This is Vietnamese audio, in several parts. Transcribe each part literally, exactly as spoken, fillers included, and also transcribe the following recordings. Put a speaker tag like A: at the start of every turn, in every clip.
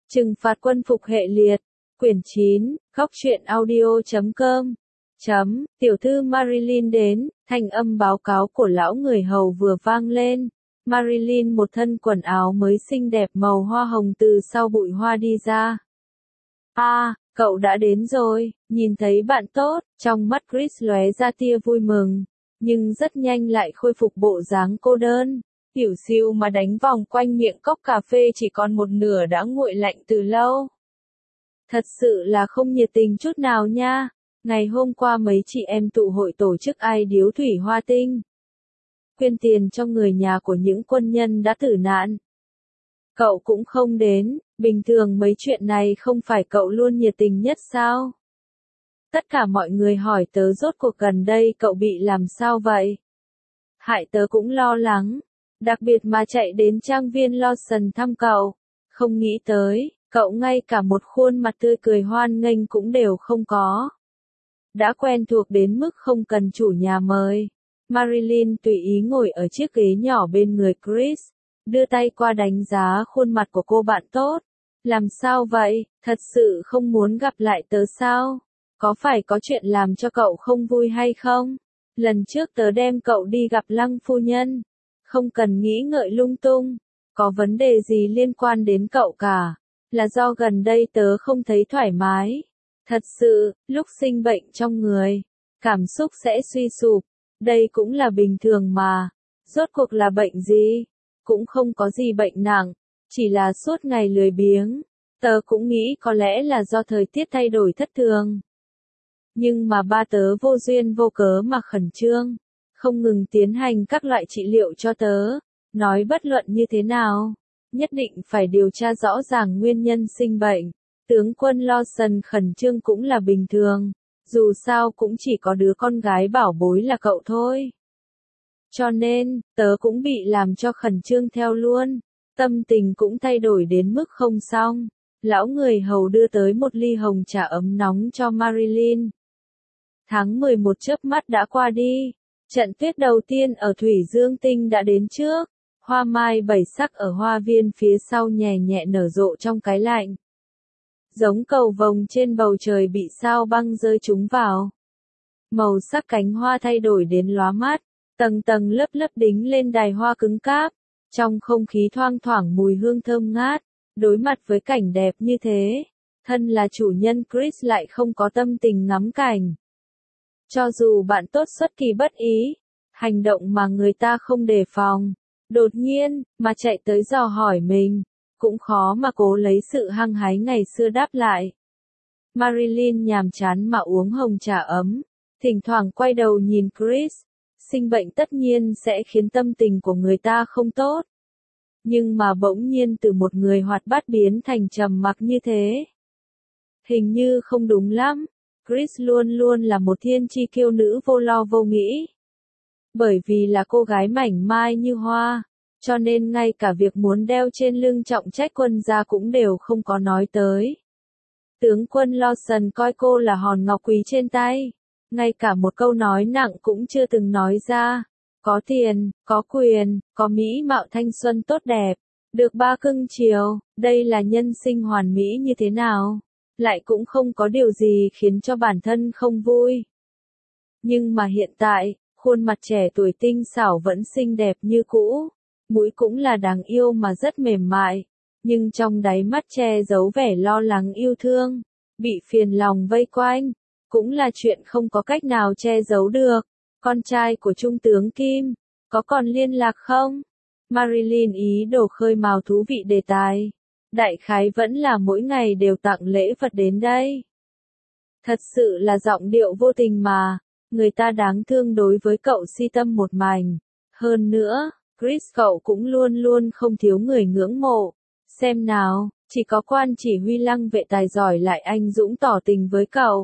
A: Trừng phạt quân phục hệ liệt. Quyển chín, góc truyện audio chấm com. Chấm, tiểu thư Marilyn đến, thanh âm báo cáo của lão người hầu vừa vang lên. Marilyn một thân quần áo mới xinh đẹp màu hoa hồng từ sau bụi hoa đi ra. A, à, cậu đã đến rồi, nhìn thấy bạn tốt, trong mắt Chris lóe ra tia vui mừng, nhưng rất nhanh lại khôi phục bộ dáng cô đơn. Tiểu siêu mà đánh vòng quanh miệng cốc cà phê chỉ còn một nửa đã nguội lạnh từ lâu. Thật sự là không nhiệt tình chút nào nha. Ngày hôm qua mấy chị em tụ hội tổ chức ai điếu thủy hoa tinh, quyên tiền cho người nhà của những quân nhân đã tử nạn. Cậu cũng không đến, bình thường mấy chuyện này không phải cậu luôn nhiệt tình nhất sao? Tất cả mọi người hỏi tớ rốt cuộc gần đây cậu bị làm sao vậy? Hại tớ cũng lo lắng, đặc biệt mà chạy đến trang viên Lawson thăm cậu, không nghĩ tới, cậu ngay cả một khuôn mặt tươi cười hoan nghênh cũng đều không có. Đã quen thuộc đến mức không cần chủ nhà mời. Marilyn tùy ý ngồi ở chiếc ghế nhỏ bên người Chris, đưa tay qua đánh giá khuôn mặt của cô bạn tốt. Làm sao vậy, thật sự không muốn gặp lại tớ sao? Có phải có chuyện làm cho cậu không vui hay không? Lần trước tớ đem cậu đi gặp Lăng phu nhân. Không cần nghĩ ngợi lung tung. Có vấn đề gì liên quan đến cậu cả? Là do gần đây tớ không thấy thoải mái. Thật sự, lúc sinh bệnh trong người, cảm xúc sẽ suy sụp. Đây cũng là bình thường mà. Rốt cuộc là bệnh gì? Cũng không có gì bệnh nặng, chỉ là suốt ngày lười biếng. Tớ cũng nghĩ có lẽ là do thời tiết thay đổi thất thường. Nhưng mà ba tớ vô duyên vô cớ mà khẩn trương, không ngừng tiến hành các loại trị liệu cho tớ. Nói bất luận như thế nào, nhất định phải điều tra rõ ràng nguyên nhân sinh bệnh. Tướng quân Lawson khẩn trương cũng là bình thường, dù sao cũng chỉ có đứa con gái bảo bối là cậu thôi. Cho nên, tớ cũng bị làm cho khẩn trương theo luôn, tâm tình cũng thay đổi đến mức không xong. Lão người hầu đưa tới một ly hồng trà ấm nóng cho Marilyn. Tháng mười một chớp mắt đã qua đi, trận tuyết đầu tiên ở Thủy Dương Tinh đã đến trước, hoa mai bảy sắc ở hoa viên phía sau nhẹ nhẹ nở rộ trong cái lạnh. Giống cầu vồng trên bầu trời bị sao băng rơi trúng vào. Màu sắc cánh hoa thay đổi đến lóa mắt, tầng tầng lớp lớp đính lên đài hoa cứng cáp, trong không khí thoang thoảng mùi hương thơm ngát. Đối mặt với cảnh đẹp như thế, thân là chủ nhân Chris lại không có tâm tình ngắm cảnh. Cho dù bạn tốt xuất kỳ bất ý, hành động mà người ta không đề phòng, đột nhiên, mà chạy tới dò hỏi mình, cũng khó mà cố lấy sự hăng hái ngày xưa đáp lại. Marilyn nhàm chán mà uống hồng trà ấm, thỉnh thoảng quay đầu nhìn Chris. Sinh bệnh tất nhiên sẽ khiến tâm tình của người ta không tốt. Nhưng mà bỗng nhiên từ một người hoạt bát biến thành trầm mặc như thế. Hình như không đúng lắm, Chris luôn luôn là một thiên chi kiêu nữ vô lo vô nghĩ. Bởi vì là cô gái mảnh mai như hoa, cho nên ngay cả việc muốn đeo trên lưng trọng trách quân gia cũng đều không có nói tới. Tướng quân Lawson coi cô là hòn ngọc quý trên tay, ngay cả một câu nói nặng cũng chưa từng nói ra. Có tiền, có quyền, có mỹ mạo thanh xuân tốt đẹp, được ba cưng chiều, đây là nhân sinh hoàn mỹ như thế nào? Lại cũng không có điều gì khiến cho bản thân không vui. Nhưng mà hiện tại, khuôn mặt trẻ tuổi tinh xảo vẫn xinh đẹp như cũ, mũi cũng là đáng yêu mà rất mềm mại, nhưng trong đáy mắt che giấu vẻ lo lắng yêu thương, bị phiền lòng vây quanh, cũng là chuyện không có cách nào che giấu được. Con trai của Trung tướng Kim, có còn liên lạc không? Marilyn ý đồ khơi mào thú vị đề tài. Đại khái vẫn là mỗi ngày đều tặng lễ vật đến đây. Thật sự là giọng điệu vô tình mà, người ta đáng thương đối với cậu si tâm một mảnh. Hơn nữa, Chris cậu cũng luôn luôn không thiếu người ngưỡng mộ. Xem nào, chỉ có quan chỉ huy Lăng vệ tài giỏi lại anh dũng tỏ tình với cậu,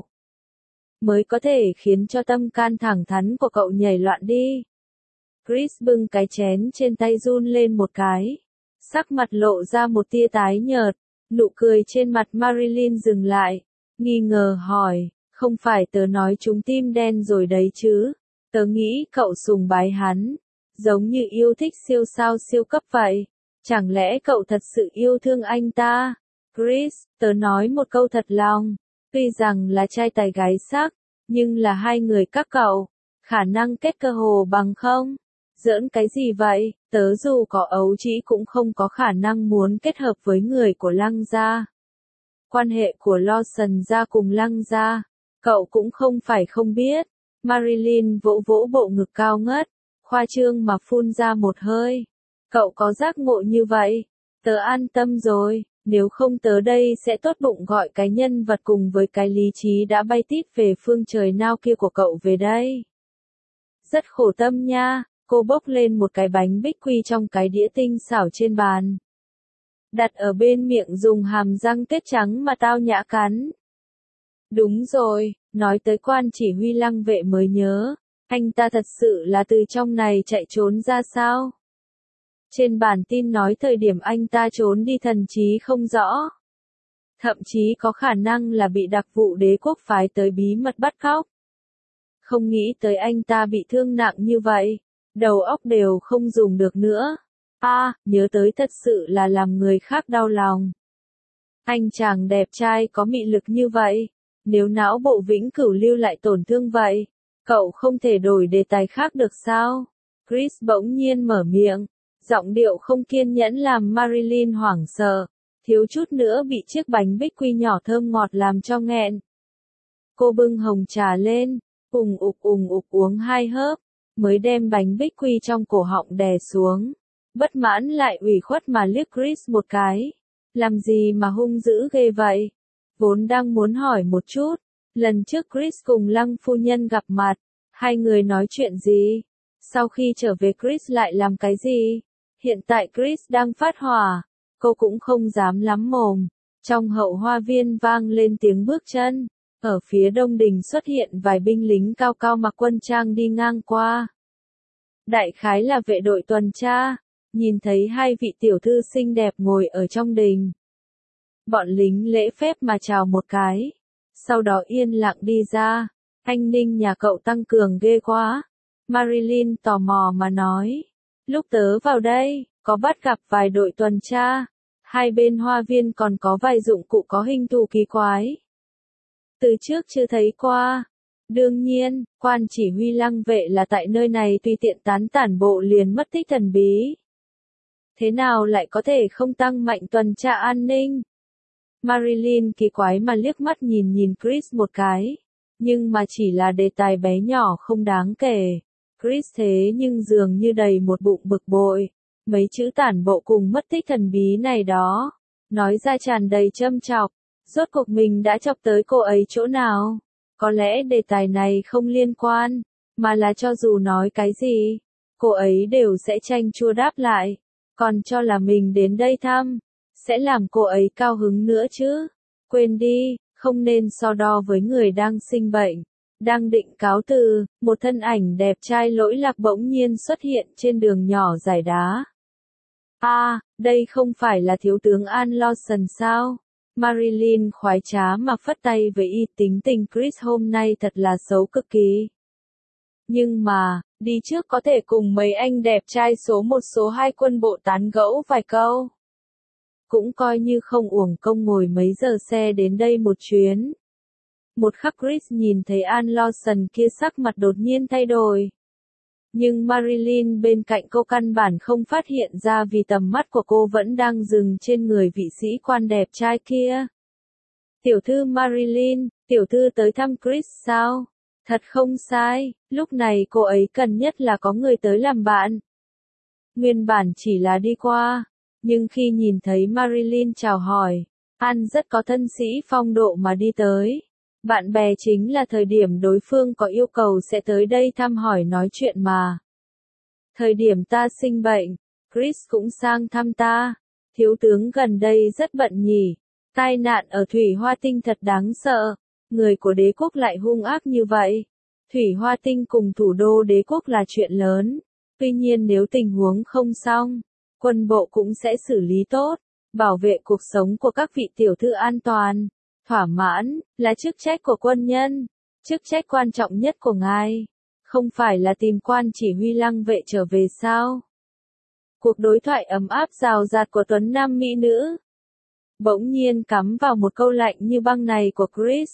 A: mới có thể khiến cho tâm can thẳng thắn của cậu nhảy loạn đi. Chris bưng cái chén trên tay run lên một cái. Sắc mặt lộ ra một tia tái nhợt, nụ cười trên mặt Marilyn dừng lại, nghi ngờ hỏi, không phải tớ nói chúng tim đen rồi đấy chứ, tớ nghĩ cậu sùng bái hắn, giống như yêu thích siêu sao siêu cấp vậy, chẳng lẽ cậu thật sự yêu thương anh ta? Chris, tớ nói một câu thật lòng, tuy rằng là trai tài gái sắc, nhưng là hai người các cậu, khả năng kết cơ hồ bằng không? Giỡn cái gì vậy, tớ dù có ấu trĩ cũng không có khả năng muốn kết hợp với người của Lăng gia. Quan hệ của Lawson gia cùng Lăng gia, cậu cũng không phải không biết. Marilyn vỗ vỗ bộ ngực cao ngất, khoa trương mà phun ra một hơi. Cậu có giác ngộ như vậy, tớ an tâm rồi, nếu không tớ đây sẽ tốt bụng gọi cái nhân vật cùng với cái lý trí đã bay tít về phương trời nào kia của cậu về đây. Rất khổ tâm nha, cô bốc lên một cái bánh bích quy trong cái đĩa tinh xảo trên bàn. Đặt ở bên miệng dùng hàm răng tuyết trắng mà tao nhã cắn. Đúng rồi, nói tới quan chỉ huy Lăng vệ mới nhớ, anh ta thật sự là từ trong này chạy trốn ra sao? Trên bản tin nói thời điểm anh ta trốn đi thần trí không rõ. Thậm chí có khả năng là bị đặc vụ đế quốc phái tới bí mật bắt cóc. Không nghĩ tới anh ta bị thương nặng như vậy, đầu óc đều không dùng được nữa. A, à, nhớ tới thật sự là làm người khác đau lòng. Anh chàng đẹp trai có mị lực như vậy, nếu não bộ vĩnh cửu lưu lại tổn thương vậy, cậu không thể đổi đề tài khác được sao? Chris bỗng nhiên mở miệng, giọng điệu không kiên nhẫn làm Marilyn hoảng sợ, thiếu chút nữa bị chiếc bánh bích quy nhỏ thơm ngọt làm cho nghẹn. Cô bưng hồng trà lên, ùng ục ùng ục uống hai hớp, mới đem bánh bích quy trong cổ họng đè xuống. Bất mãn lại ủy khuất mà liếc Chris một cái. Làm gì mà hung dữ ghê vậy? Vốn đang muốn hỏi một chút, lần trước Chris cùng Lăng phu nhân gặp mặt, hai người nói chuyện gì? Sau khi trở về Chris lại làm cái gì? Hiện tại Chris đang phát hỏa, cô cũng không dám lắm mồm. Trong hậu hoa viên vang lên tiếng bước chân, ở phía đông đình xuất hiện vài binh lính cao cao mặc quân trang đi ngang qua. Đại khái là vệ đội tuần tra. Nhìn thấy hai vị tiểu thư xinh đẹp ngồi ở trong đình. Bọn lính lễ phép mà chào một cái. Sau đó yên lặng đi ra. Anh Ninh nhà cậu tăng cường ghê quá. Marilyn tò mò mà nói. Lúc tớ vào đây, có bắt gặp vài đội tuần tra. Hai bên hoa viên còn có vài dụng cụ có hình thù kỳ quái. Từ trước chưa thấy qua. Đương nhiên, quan chỉ huy Lăng vệ là tại nơi này tùy tiện tán tản bộ liền mất tích thần bí. Thế nào lại có thể không tăng mạnh tuần tra an ninh? Marilyn kỳ quái mà liếc mắt nhìn nhìn Chris một cái. Nhưng mà chỉ là đề tài bé nhỏ không đáng kể. Chris thế nhưng dường như đầy một bụng bực bội. Mấy chữ tản bộ cùng mất tích thần bí này đó. Nói ra tràn đầy châm chọc. Rốt cuộc mình đã chọc tới cô ấy chỗ nào? Có lẽ đề tài này không liên quan. Mà là cho dù nói cái gì, cô ấy đều sẽ tranh chua đáp lại. Còn cho là mình đến đây thăm, sẽ làm cô ấy cao hứng nữa chứ. Quên đi, không nên so đo với người đang sinh bệnh. Đang định cáo từ, một thân ảnh đẹp trai lỗi lạc bỗng nhiên xuất hiện trên đường nhỏ dải đá. A, à, đây không phải là thiếu tướng An Lawson sao? Marilyn khoái trá mà phất tay với y, tính tình Chris hôm nay thật là xấu cực kỳ. Nhưng mà, đi trước có thể cùng mấy anh đẹp trai số một số hai quân bộ tán gẫu vài câu. Cũng coi như không uổng công ngồi mấy giờ xe đến đây một chuyến. Một khắc Chris nhìn thấy An Lawson kia sắc mặt đột nhiên thay đổi. Nhưng Marilyn bên cạnh cô căn bản không phát hiện ra vì tầm mắt của cô vẫn đang dừng trên người vị sĩ quan đẹp trai kia. Tiểu thư Marilyn, tiểu thư tới thăm Chris sao? Thật không sai, lúc này cô ấy cần nhất là có người tới làm bạn. Nguyên bản chỉ là đi qua, nhưng khi nhìn thấy Marilyn chào hỏi, An rất có thân sĩ phong độ mà đi tới. Bạn bè chính là thời điểm đối phương có yêu cầu sẽ tới đây thăm hỏi nói chuyện mà. Thời điểm ta sinh bệnh, Chris cũng sang thăm ta. Thiếu tướng gần đây rất bận nhỉ. Tai nạn ở Thủy Hoa Tinh thật đáng sợ. Người của đế quốc lại hung ác như vậy. Thủy Hoa Tinh cùng thủ đô đế quốc là chuyện lớn. Tuy nhiên nếu tình huống không xong, quân bộ cũng sẽ xử lý tốt, bảo vệ cuộc sống của các vị tiểu thư an toàn. Thỏa mãn, là chức trách của quân nhân, chức trách quan trọng nhất của ngài. Không phải là tìm quan chỉ huy Lăng vệ trở về sao? Cuộc đối thoại ấm áp rào rạt của Tuấn Nam Mỹ nữ. bỗng nhiên cắm vào một câu lạnh như băng này của Chris.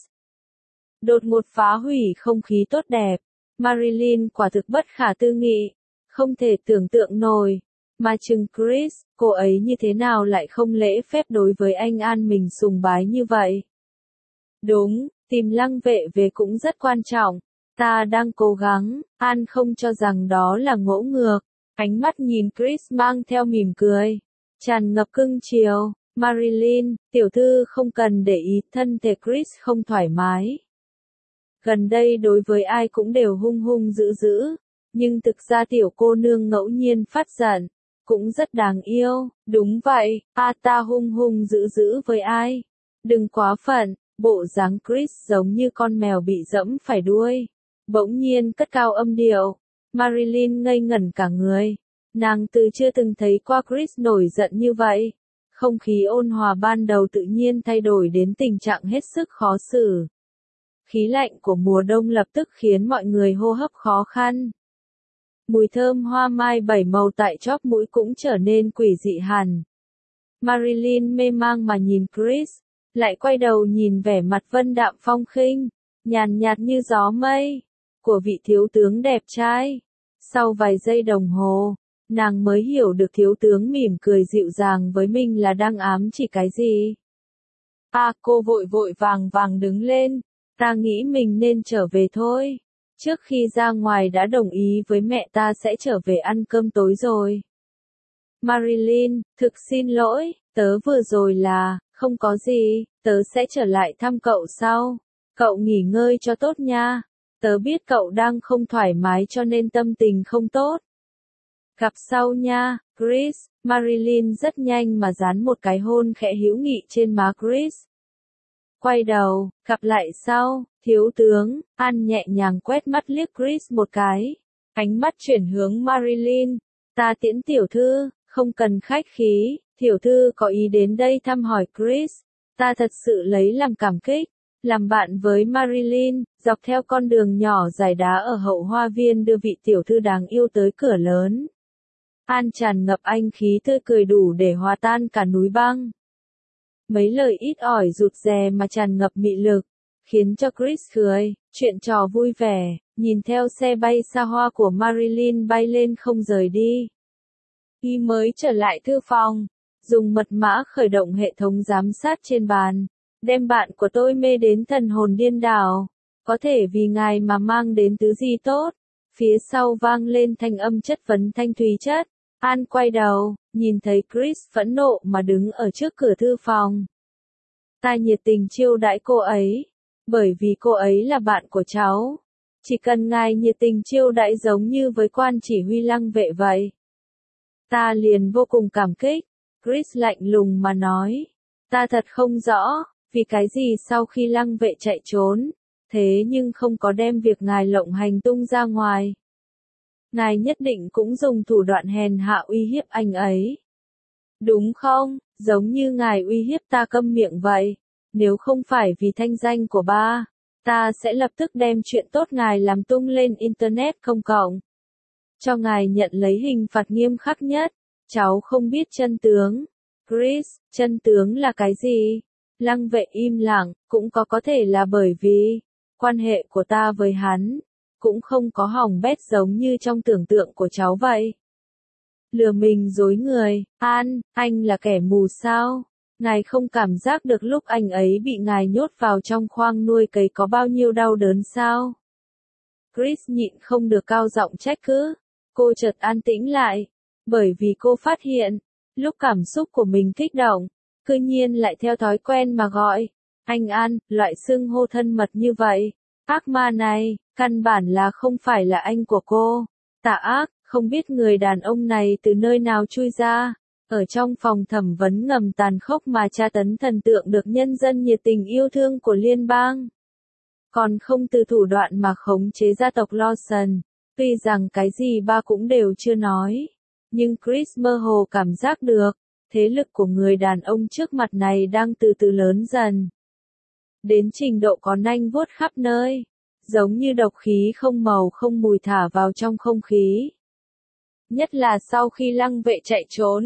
A: Đột ngột phá hủy không khí tốt đẹp. Marilyn quả thực bất khả tư nghị, không thể tưởng tượng nổi. Mà chừng Chris, cô ấy như thế nào lại không lễ phép đối với anh An mình sùng bái như vậy? Đúng, tìm Lăng Vệ về cũng rất quan trọng. Ta đang cố gắng, An không cho rằng đó là ngỗ ngược. Ánh mắt nhìn Chris mang theo mỉm cười, tràn ngập cưng chiều. Marilyn, tiểu thư không cần để ý thân thể Chris không thoải mái. Gần đây đối với ai cũng đều hung hung dữ dữ, nhưng thực ra tiểu cô nương ngẫu nhiên phát giận, cũng rất đáng yêu. Đúng vậy, a ta hung hung dữ dữ với ai? Đừng quá phận, bộ dáng Chris giống như con mèo bị dẫm phải đuôi. Bỗng nhiên cất cao âm điệu, Marilyn ngây ngẩn cả người. Nàng từ chưa từng thấy qua Chris nổi giận như vậy. Không khí ôn hòa ban đầu tự nhiên thay đổi đến tình trạng hết sức khó xử. Khí lạnh của mùa đông lập tức khiến mọi người hô hấp khó khăn. Mùi thơm hoa mai bảy màu tại chóp mũi cũng trở nên quỷ dị hẳn. Marilyn mê mang mà nhìn Chris, lại quay đầu nhìn vẻ mặt vân đạm phong khinh, nhàn nhạt như gió mây, của vị thiếu tướng đẹp trai. Sau vài giây đồng hồ, nàng mới hiểu được thiếu tướng mỉm cười dịu dàng với mình là đang ám chỉ cái gì. À, cô vội vội vàng vàng đứng lên, ta nghĩ mình nên trở về thôi. Trước khi ra ngoài đã đồng ý với mẹ ta sẽ trở về ăn cơm tối rồi. Marilyn, thực xin lỗi, tớ vừa rồi là, không có gì, tớ sẽ trở lại thăm cậu sau. Cậu nghỉ ngơi cho tốt nha. Tớ biết cậu đang không thoải mái cho nên tâm tình không tốt. Gặp sau nha, Chris. Marilyn rất nhanh mà dán một cái hôn khẽ hữu nghị trên má Chris. Quay đầu, gặp lại sau, thiếu tướng. An nhẹ nhàng quét mắt liếc Chris một cái. Ánh mắt chuyển hướng Marilyn. Ta tiễn tiểu thư, không cần khách khí, tiểu thư có ý đến đây thăm hỏi Chris. Ta thật sự lấy làm cảm kích. Làm bạn với Marilyn, dọc theo con đường nhỏ dài đá ở hậu hoa viên đưa vị tiểu thư đáng yêu tới cửa lớn. An tràn ngập anh khí tươi cười đủ để hòa tan cả núi băng. Mấy lời ít ỏi rụt rè mà tràn ngập mị lực, khiến cho Chris cười, chuyện trò vui vẻ, nhìn theo xe bay xa hoa của Marilyn bay lên không rời đi. Khi mới trở lại thư phòng, dùng mật mã khởi động hệ thống giám sát trên bàn, đem bạn của tôi mê đến thần hồn điên đảo, có thể vì ngài mà mang đến thứ gì tốt. Phía sau vang lên thanh âm chất vấn thanh thúy chất. An quay đầu, nhìn thấy Chris phẫn nộ mà đứng ở trước cửa thư phòng. Ta nhiệt tình chiêu đãi cô ấy, bởi vì cô ấy là bạn của cháu. Chỉ cần ngài nhiệt tình chiêu đãi giống như với quan chỉ huy Lăng Vệ vậy. Ta liền vô cùng cảm kích. Chris lạnh lùng mà nói. Ta thật không rõ, vì cái gì sau khi Lăng Vệ chạy trốn, thế nhưng không có đem việc ngài lộng hành tung ra ngoài. Ngài nhất định cũng dùng thủ đoạn hèn hạ uy hiếp anh ấy. Đúng không, giống như ngài uy hiếp ta câm miệng vậy. Nếu không phải vì thanh danh của ba, ta sẽ lập tức đem chuyện tốt ngài làm tung lên Internet công cộng. Cho ngài nhận lấy hình phạt nghiêm khắc nhất. Cháu không biết chân tướng. Chris, chân tướng là cái gì? Lăng Vệ im lặng, cũng có có thể là bởi vì quan hệ của ta với hắn cũng không có hỏng bét giống như trong tưởng tượng của cháu vậy. Lừa mình dối người. An, anh là kẻ mù sao? Ngài không cảm giác được lúc anh ấy bị ngài nhốt vào trong khoang nuôi cấy có bao nhiêu đau đớn sao? Chris nhịn không được cao giọng trách cứ. Cô chợt an tĩnh lại, bởi vì cô phát hiện, lúc cảm xúc của mình kích động, cư nhiên lại theo thói quen mà gọi anh An, loại xưng hô thân mật như vậy. Ác ma này, căn bản là không phải là anh của cô. Tà ác, không biết người đàn ông này từ nơi nào chui ra. Ở trong phòng thẩm vấn ngầm tàn khốc mà tra tấn thần tượng được nhân dân nhiệt tình yêu thương của liên bang. Còn không từ thủ đoạn mà khống chế gia tộc Lawson. Tuy rằng cái gì ba cũng đều chưa nói. Nhưng Chris mơ hồ cảm giác được, thế lực của người đàn ông trước mặt này đang từ từ lớn dần. Đến trình độ có nanh vuốt khắp nơi. Giống như độc khí không màu không mùi thả vào trong không khí. Nhất là sau khi Lăng Vệ chạy trốn,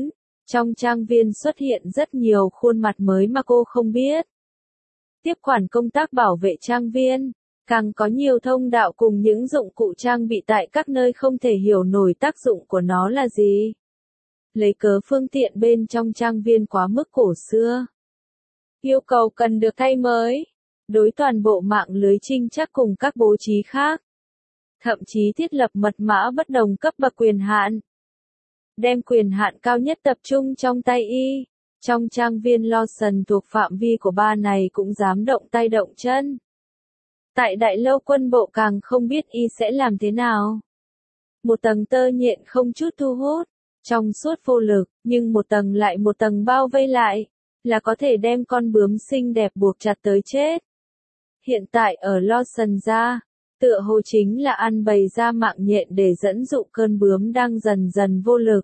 A: Trong trang viên xuất hiện rất nhiều khuôn mặt mới mà cô không biết. Tiếp quản công tác bảo vệ trang viên, càng có nhiều thông đạo cùng những dụng cụ trang bị tại các nơi không thể hiểu nổi tác dụng của nó là gì. Lấy cớ phương tiện bên trong trang viên quá mức cổ xưa. Yêu cầu cần được thay mới. Đối toàn bộ mạng lưới trinh trắc cùng các bố trí khác. Thậm chí thiết lập mật mã bất đồng cấp bậc quyền hạn. Đem quyền hạn cao nhất tập trung trong tay y. Trong trang viên Lawson thuộc phạm vi của ba này cũng dám động tay động chân. Tại đại lâu quân bộ càng không biết y sẽ làm thế nào. Một tầng tơ nhện không chút thu hút, trong suốt vô lực, nhưng một tầng lại một tầng bao vây lại, là có thể đem con bướm xinh đẹp buộc chặt tới chết. Hiện tại ở Lawson ra, tựa hồ chính là ăn bày ra mạng nhện để dẫn dụ cơn bướm đang dần dần vô lực.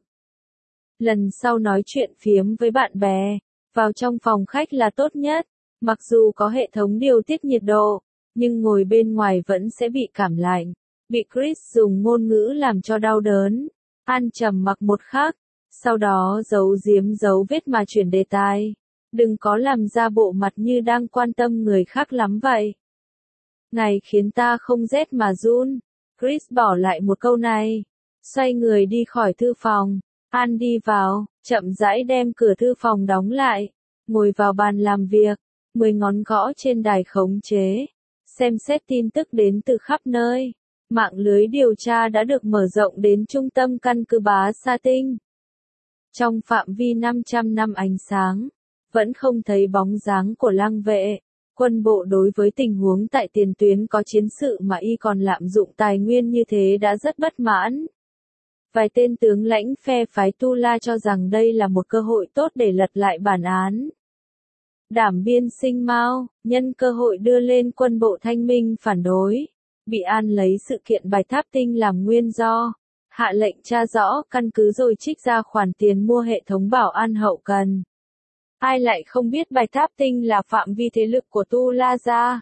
A: Lần sau nói chuyện phiếm với bạn bè, vào trong phòng khách là tốt nhất, mặc dù có hệ thống điều tiết nhiệt độ, nhưng ngồi bên ngoài vẫn sẽ bị cảm lạnh. Bị Chris dùng ngôn ngữ làm cho đau đớn. An trầm mặc một khắc, sau đó giấu giếm dấu vết mà chuyển đề tài. Đừng có làm ra bộ mặt như đang quan tâm người khác lắm vậy. Này khiến ta không rét mà run. Chris bỏ lại một câu này. Xoay người đi khỏi thư phòng. An đi vào, chậm rãi đem cửa thư phòng đóng lại. Ngồi vào bàn làm việc. Mười ngón gõ trên đài khống chế. Xem xét tin tức đến từ khắp nơi. Mạng lưới điều tra đã được mở rộng đến trung tâm căn cứ Bá Sa Tinh. Trong phạm vi năm trăm năm ánh sáng, vẫn không thấy bóng dáng của Lăng Vệ. Quân bộ đối với tình huống tại tiền tuyến có chiến sự mà y còn lạm dụng tài nguyên như thế đã rất bất mãn. Vài tên tướng lãnh phe phái Tu La cho rằng đây là một cơ hội tốt để lật lại bản án. Đảm Biên Sinh Mao, nhân cơ hội đưa lên quân bộ thanh minh phản đối. Bị An lấy sự kiện Bạch Tháp Tinh làm nguyên do, hạ lệnh tra rõ căn cứ rồi trích ra khoản tiền mua hệ thống bảo an hậu cần. Ai lại không biết Bạch Tháp Tinh là phạm vi thế lực của Tu La Gia.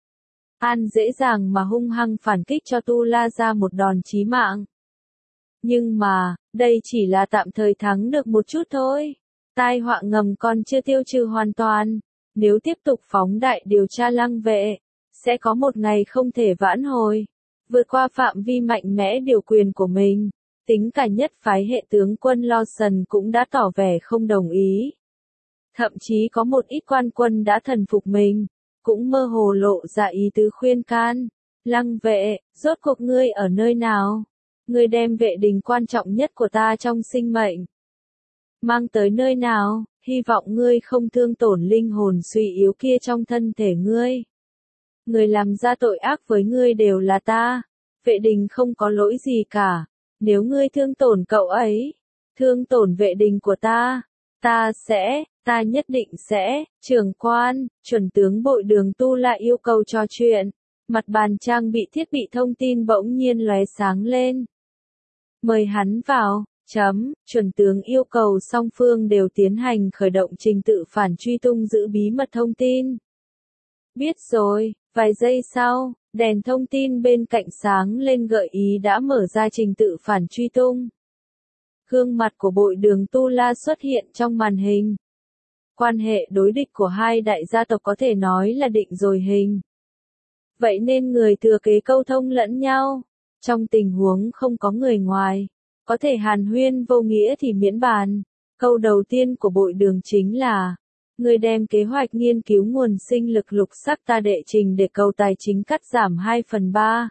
A: An dễ dàng mà hung hăng phản kích cho Tu La Gia một đòn chí mạng. Nhưng mà, đây chỉ là tạm thời thắng được một chút thôi. Tai họa ngầm còn chưa tiêu trừ hoàn toàn. Nếu tiếp tục phóng đại điều tra Lăng Vệ, sẽ có một ngày không thể vãn hồi. Vượt qua phạm vi mạnh mẽ điều quyền của mình, tính cả nhất phái hệ tướng quân Lawson cũng đã tỏ vẻ không đồng ý. Thậm chí có một ít quan quân đã thần phục mình, cũng mơ hồ lộ ra ý tứ khuyên can. Lăng Vệ, rốt cuộc ngươi ở nơi nào? Ngươi đem vệ đình quan trọng nhất của ta trong sinh mệnh mang tới nơi nào? Hy vọng ngươi không thương tổn linh hồn suy yếu kia trong thân thể ngươi. Người làm ra tội ác với ngươi đều là ta. Vệ đình không có lỗi gì cả. Nếu ngươi thương tổn cậu ấy, thương tổn vệ đình của ta, ta sẽ, ta nhất định sẽ. Trưởng quan, chuẩn tướng Bội Đường Tu lại yêu cầu trò chuyện. Mặt bàn trang bị thiết bị thông tin bỗng nhiên lóe sáng lên. Mời hắn vào. Chấm, chuẩn tướng yêu cầu song phương đều tiến hành khởi động trình tự phản truy tung giữ bí mật thông tin. Biết rồi, vài giây sau, đèn thông tin bên cạnh sáng lên gợi ý đã mở ra trình tự phản truy tung. Gương mặt của Bội Đường Tu La xuất hiện trong màn hình. Quan hệ đối địch của hai đại gia tộc có thể nói là định rồi hình. Vậy nên người thừa kế câu thông lẫn nhau. Trong tình huống không có người ngoài, có thể hàn huyên vô nghĩa thì miễn bàn. Câu đầu tiên của Bội Đường chính là, người đem kế hoạch nghiên cứu nguồn sinh lực lục sắc ta đệ trình để cầu tài chính cắt giảm hai phần ba.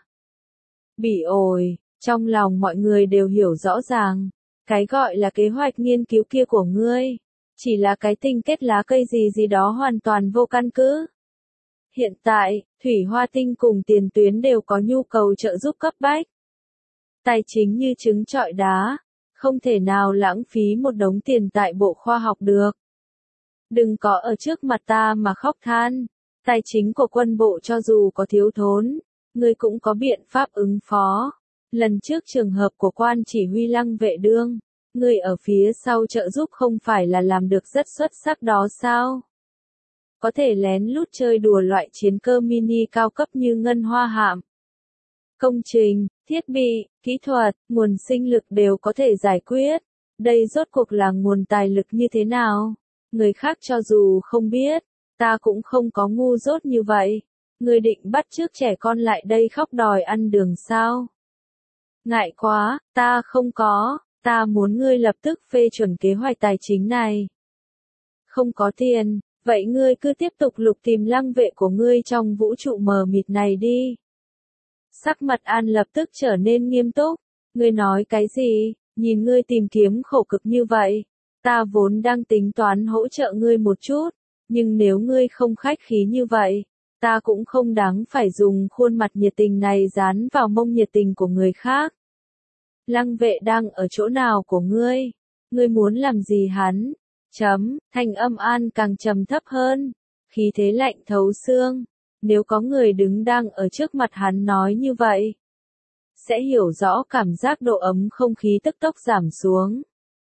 A: Bị ổi, trong lòng mọi người đều hiểu rõ ràng, cái gọi là kế hoạch nghiên cứu kia của ngươi, chỉ là cái tinh kết lá cây gì gì đó hoàn toàn vô căn cứ. Hiện tại, Thủy Hoa Tinh cùng tiền tuyến đều có nhu cầu trợ giúp cấp bách. Tài chính như trứng trọi đá, không thể nào lãng phí một đống tiền tại Bộ Khoa học được. Đừng có ở trước mặt ta mà khóc than, tài chính của quân bộ cho dù có thiếu thốn, ngươi cũng có biện pháp ứng phó. Lần trước trường hợp của quan chỉ huy Lăng Vệ đương, ngươi ở phía sau trợ giúp không phải là làm được rất xuất sắc đó sao? Có thể lén lút chơi đùa loại chiến cơ mini cao cấp như ngân hoa hạm. Công trình, thiết bị, kỹ thuật, nguồn sinh lực đều có thể giải quyết. đây rốt cuộc là nguồn tài lực như thế nào? Người khác cho dù không biết, ta cũng không có ngu dốt như vậy. Ngươi định bắt chước trẻ con lại đây khóc đòi ăn đường sao? Ngại quá, ta không có, ta muốn ngươi lập tức phê chuẩn kế hoạch tài chính này. Không có tiền, vậy ngươi cứ tiếp tục lục tìm lăng vệ của ngươi trong vũ trụ mờ mịt này đi. Sắc mặt An lập tức trở nên nghiêm túc. Ngươi nói cái gì? Nhìn ngươi tìm kiếm khổ cực như vậy. Ta vốn đang tính toán hỗ trợ ngươi một chút. Nhưng nếu ngươi không khách khí như vậy, ta cũng không đáng phải dùng khuôn mặt nhiệt tình này dán vào mông nhiệt tình của người khác. Lăng vệ đang ở chỗ nào của ngươi? Ngươi muốn làm gì hắn? Chấm, thanh âm An càng trầm thấp hơn. Khí thế lạnh thấu xương. Nếu có người đứng đang ở trước mặt hắn nói như vậy, sẽ hiểu rõ cảm giác độ ấm không khí tức tốc giảm xuống.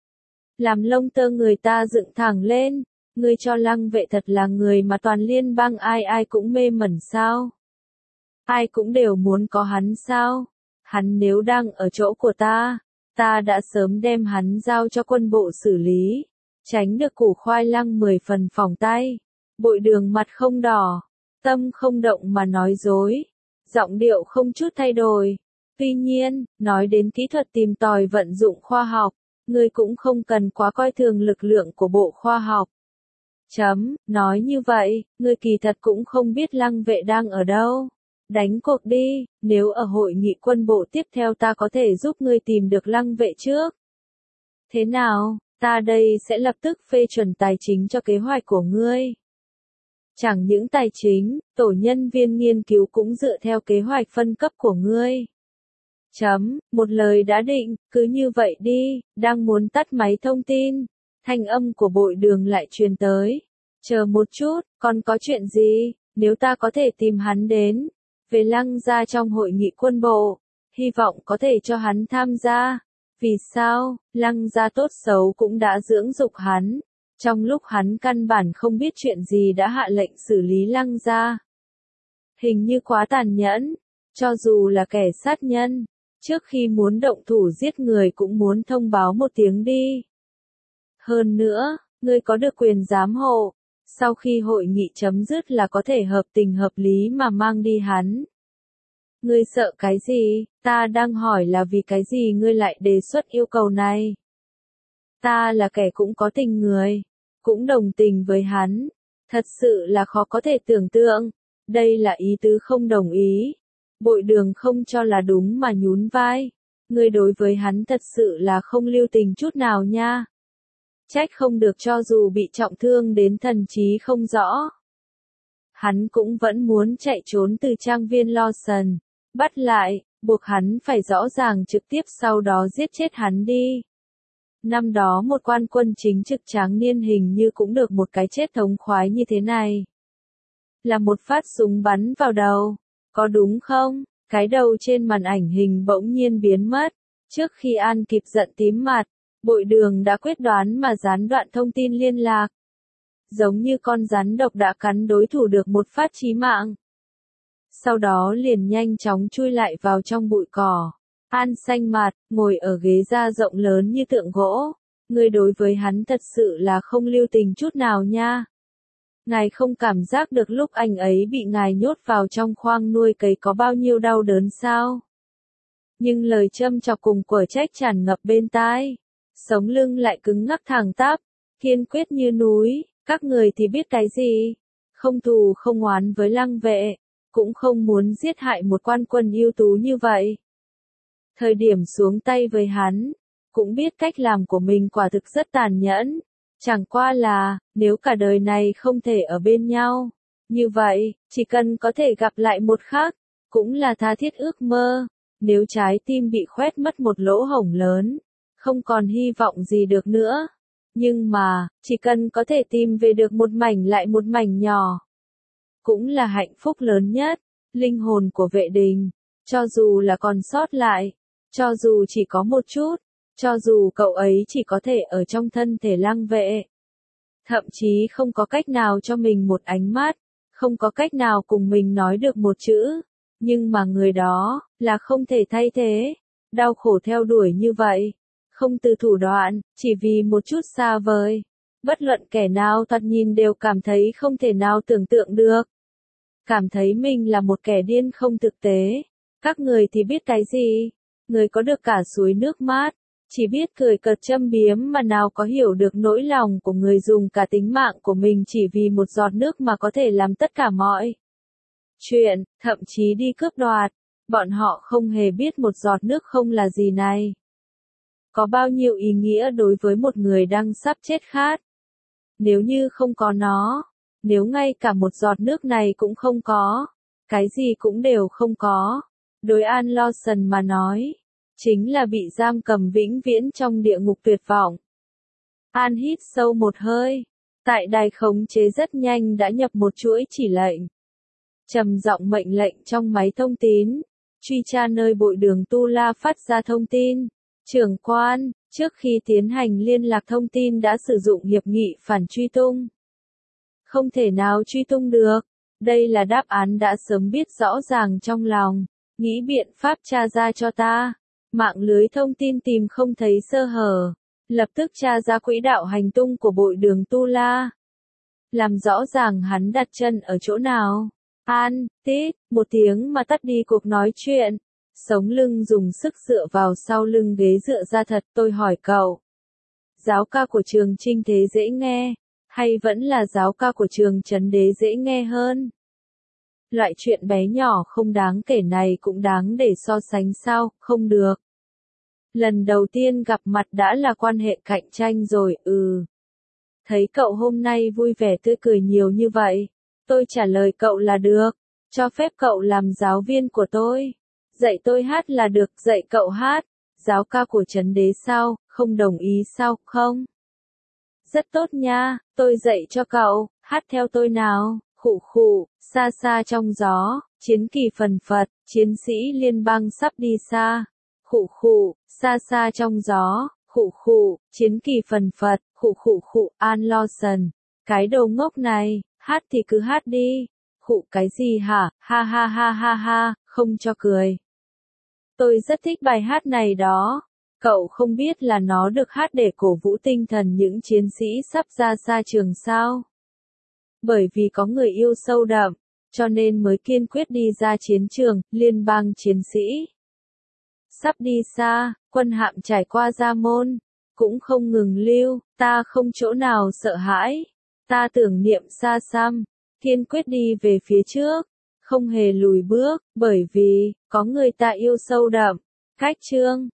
A: Làm lông tơ người ta dựng thẳng lên. Ngươi cho lăng vệ thật là người mà toàn liên bang ai ai cũng mê mẩn sao? Ai cũng đều muốn có hắn sao? Hắn nếu đang ở chỗ của ta, ta đã sớm đem hắn giao cho quân bộ xử lý, tránh được củ khoai lang mười phần phỏng tay. Bội Đường mặt không đỏ, tâm không động mà nói dối, giọng điệu không chút thay đổi. Tuy nhiên, nói đến kỹ thuật tìm tòi vận dụng khoa học, ngươi cũng không cần quá coi thường lực lượng của bộ khoa học. Chấm, nói như vậy, ngươi kỳ thật cũng không biết lăng vệ đang ở đâu. Đánh cuộc đi, nếu ở hội nghị quân bộ tiếp theo ta có thể giúp ngươi tìm được lăng vệ trước. Thế nào, ta đây sẽ lập tức phê chuẩn tài chính cho kế hoạch của ngươi. Chẳng những tài chính, tổ nhân viên nghiên cứu cũng dựa theo kế hoạch phân cấp của ngươi. Chấm, một lời đã định, cứ như vậy đi, đang muốn tắt máy thông tin. Thanh âm của Bội Đường lại truyền tới. Chờ một chút, còn có chuyện gì? Nếu ta có thể tìm hắn đến, về lăng gia trong hội nghị quân bộ, hy vọng có thể cho hắn tham gia. Vì sao? Lăng gia tốt xấu cũng đã dưỡng dục hắn. Trong lúc hắn căn bản không biết chuyện gì đã hạ lệnh xử lý lăng gia. Hình như quá tàn nhẫn. Cho dù là kẻ sát nhân, trước khi muốn động thủ giết người cũng muốn thông báo một tiếng đi. Hơn nữa, ngươi có được quyền giám hộ, sau khi hội nghị chấm dứt là có thể hợp tình hợp lý mà mang đi hắn. Ngươi sợ cái gì? Ta đang hỏi là vì cái gì ngươi lại đề xuất yêu cầu này? Ta là kẻ cũng có tình người, cũng đồng tình với hắn. Thật sự là khó có thể tưởng tượng. Đây là ý tứ không đồng ý. Bội Đường không cho là đúng mà nhún vai. Ngươi đối với hắn thật sự là không lưu tình chút nào nha. Trách không được cho dù bị trọng thương đến thần trí không rõ. Hắn cũng vẫn muốn chạy trốn từ trang viên Lawson. Bắt lại, buộc hắn phải rõ ràng trực tiếp sau đó giết chết hắn đi. Năm đó một quan quân chính trực tráng niên hình như cũng được một cái chết thống khoái như thế này. Là một phát súng bắn vào đầu. Có đúng không? Cái đầu trên màn ảnh hình bỗng nhiên biến mất. Trước khi An kịp giận tím mặt, Bội Đường đã quyết đoán mà gián đoạn thông tin liên lạc. Giống như con rắn độc đã cắn đối thủ được một phát chí mạng. Sau đó liền nhanh chóng chui lại vào trong bụi cỏ. An xanh mặt, ngồi ở ghế da rộng lớn như tượng gỗ. Ngươi đối với hắn thật sự là không lưu tình chút nào nha. Ngài không cảm giác được lúc anh ấy bị ngài nhốt vào trong khoang nuôi cấy có bao nhiêu đau đớn sao? Nhưng lời châm chọc cùng quở trách tràn ngập bên tai. Sống lưng lại cứng ngắc thẳng tắp, kiên quyết như núi. Các người thì biết cái gì? Không thù không oán với lăng vệ, cũng không muốn giết hại một quan quân ưu tú như vậy. Thời điểm xuống tay với hắn, cũng biết cách làm của mình quả thực rất tàn nhẫn. Chẳng qua là, nếu cả đời này không thể ở bên nhau, như vậy, chỉ cần có thể gặp lại một khắc, cũng là tha thiết ước mơ. Nếu trái tim bị khoét mất một lỗ hổng lớn, không còn hy vọng gì được nữa. Nhưng mà, chỉ cần có thể tìm về được một mảnh lại một mảnh nhỏ, cũng là hạnh phúc lớn nhất. Linh hồn của Vệ Đình, cho dù là còn sót lại, cho dù chỉ có một chút, cho dù cậu ấy chỉ có thể ở trong thân thể lăng vệ, thậm chí không có cách nào cho mình một ánh mắt, không có cách nào cùng mình nói được một chữ, nhưng mà người đó, là không thể thay thế. Đau khổ theo đuổi như vậy, không từ thủ đoạn, chỉ vì một chút xa vời. Bất luận kẻ nào thoạt nhìn đều cảm thấy không thể nào tưởng tượng được. Cảm thấy mình là một kẻ điên không thực tế. Các người thì biết cái gì? Người có được cả suối nước mát, chỉ biết cười cợt châm biếm mà nào có hiểu được nỗi lòng của người dùng cả tính mạng của mình chỉ vì một giọt nước mà có thể làm tất cả mọi chuyện, thậm chí đi cướp đoạt. Bọn họ không hề biết một giọt nước không là gì này. Có bao nhiêu ý nghĩa đối với một người đang sắp chết khát. Nếu như không có nó, nếu ngay cả một giọt nước này cũng không có, cái gì cũng đều không có. Đối An Lawson mà nói, chính là bị giam cầm vĩnh viễn trong địa ngục tuyệt vọng. An hít sâu một hơi. Tại đài khống chế rất nhanh đã nhập một chuỗi chỉ lệnh. Trầm giọng mệnh lệnh trong máy thông tín. Truy tra nơi bội đường Tu La phát ra thông tin. Trưởng quan, trước khi tiến hành liên lạc thông tin đã sử dụng hiệp nghị phản truy tung. Không thể nào truy tung được. Đây là đáp án đã sớm biết rõ ràng trong lòng. Nghĩ biện pháp tra ra cho ta. Mạng lưới thông tin tìm không thấy sơ hở. Lập tức tra ra quỹ đạo hành tung của bội đường Tu La. Làm rõ ràng hắn đặt chân ở chỗ nào. An, tít, một tiếng mà tắt đi cuộc nói chuyện. Sống lưng dùng sức dựa vào sau lưng ghế dựa ra thật. Tôi hỏi cậu. Giáo ca của trường Trinh Thế dễ nghe, hay vẫn là giáo ca của trường Trấn Đế dễ nghe hơn? Loại chuyện bé nhỏ không đáng kể này cũng đáng để so sánh sao? Không được. Lần đầu tiên gặp mặt đã là quan hệ cạnh tranh rồi, ừ. Thấy cậu hôm nay vui vẻ tươi cười nhiều như vậy. Tôi trả lời cậu là được. Cho phép cậu làm giáo viên của tôi. Dạy tôi hát là được, dạy cậu hát. Giáo ca của Trấn Đế sao, không đồng ý sao, không? Rất tốt nha, tôi dạy cho cậu, hát theo tôi nào. Khụ khụ, xa xa trong gió, chiến kỳ phần phật, chiến sĩ liên bang sắp đi xa. Khụ khụ, xa xa trong gió, khụ khụ, chiến kỳ phần phật, khụ khụ khụ, An Lawson. Cái đồ ngốc này, hát thì cứ hát đi. Khụ cái gì hả, ha ha ha ha ha, không cho cười. Tôi rất thích bài hát này đó. Cậu không biết là nó được hát để cổ vũ tinh thần những chiến sĩ sắp ra xa trường sao? Bởi vì có người yêu sâu đậm, cho nên mới kiên quyết đi ra chiến trường, liên bang chiến sĩ. Sắp đi xa, quân hạm trải qua Gia Môn, cũng không ngừng lưu, ta không chỗ nào sợ hãi. Ta tưởng niệm xa xăm, kiên quyết đi về phía trước, không hề lùi bước, bởi vì, có người ta yêu sâu đậm. Cách chương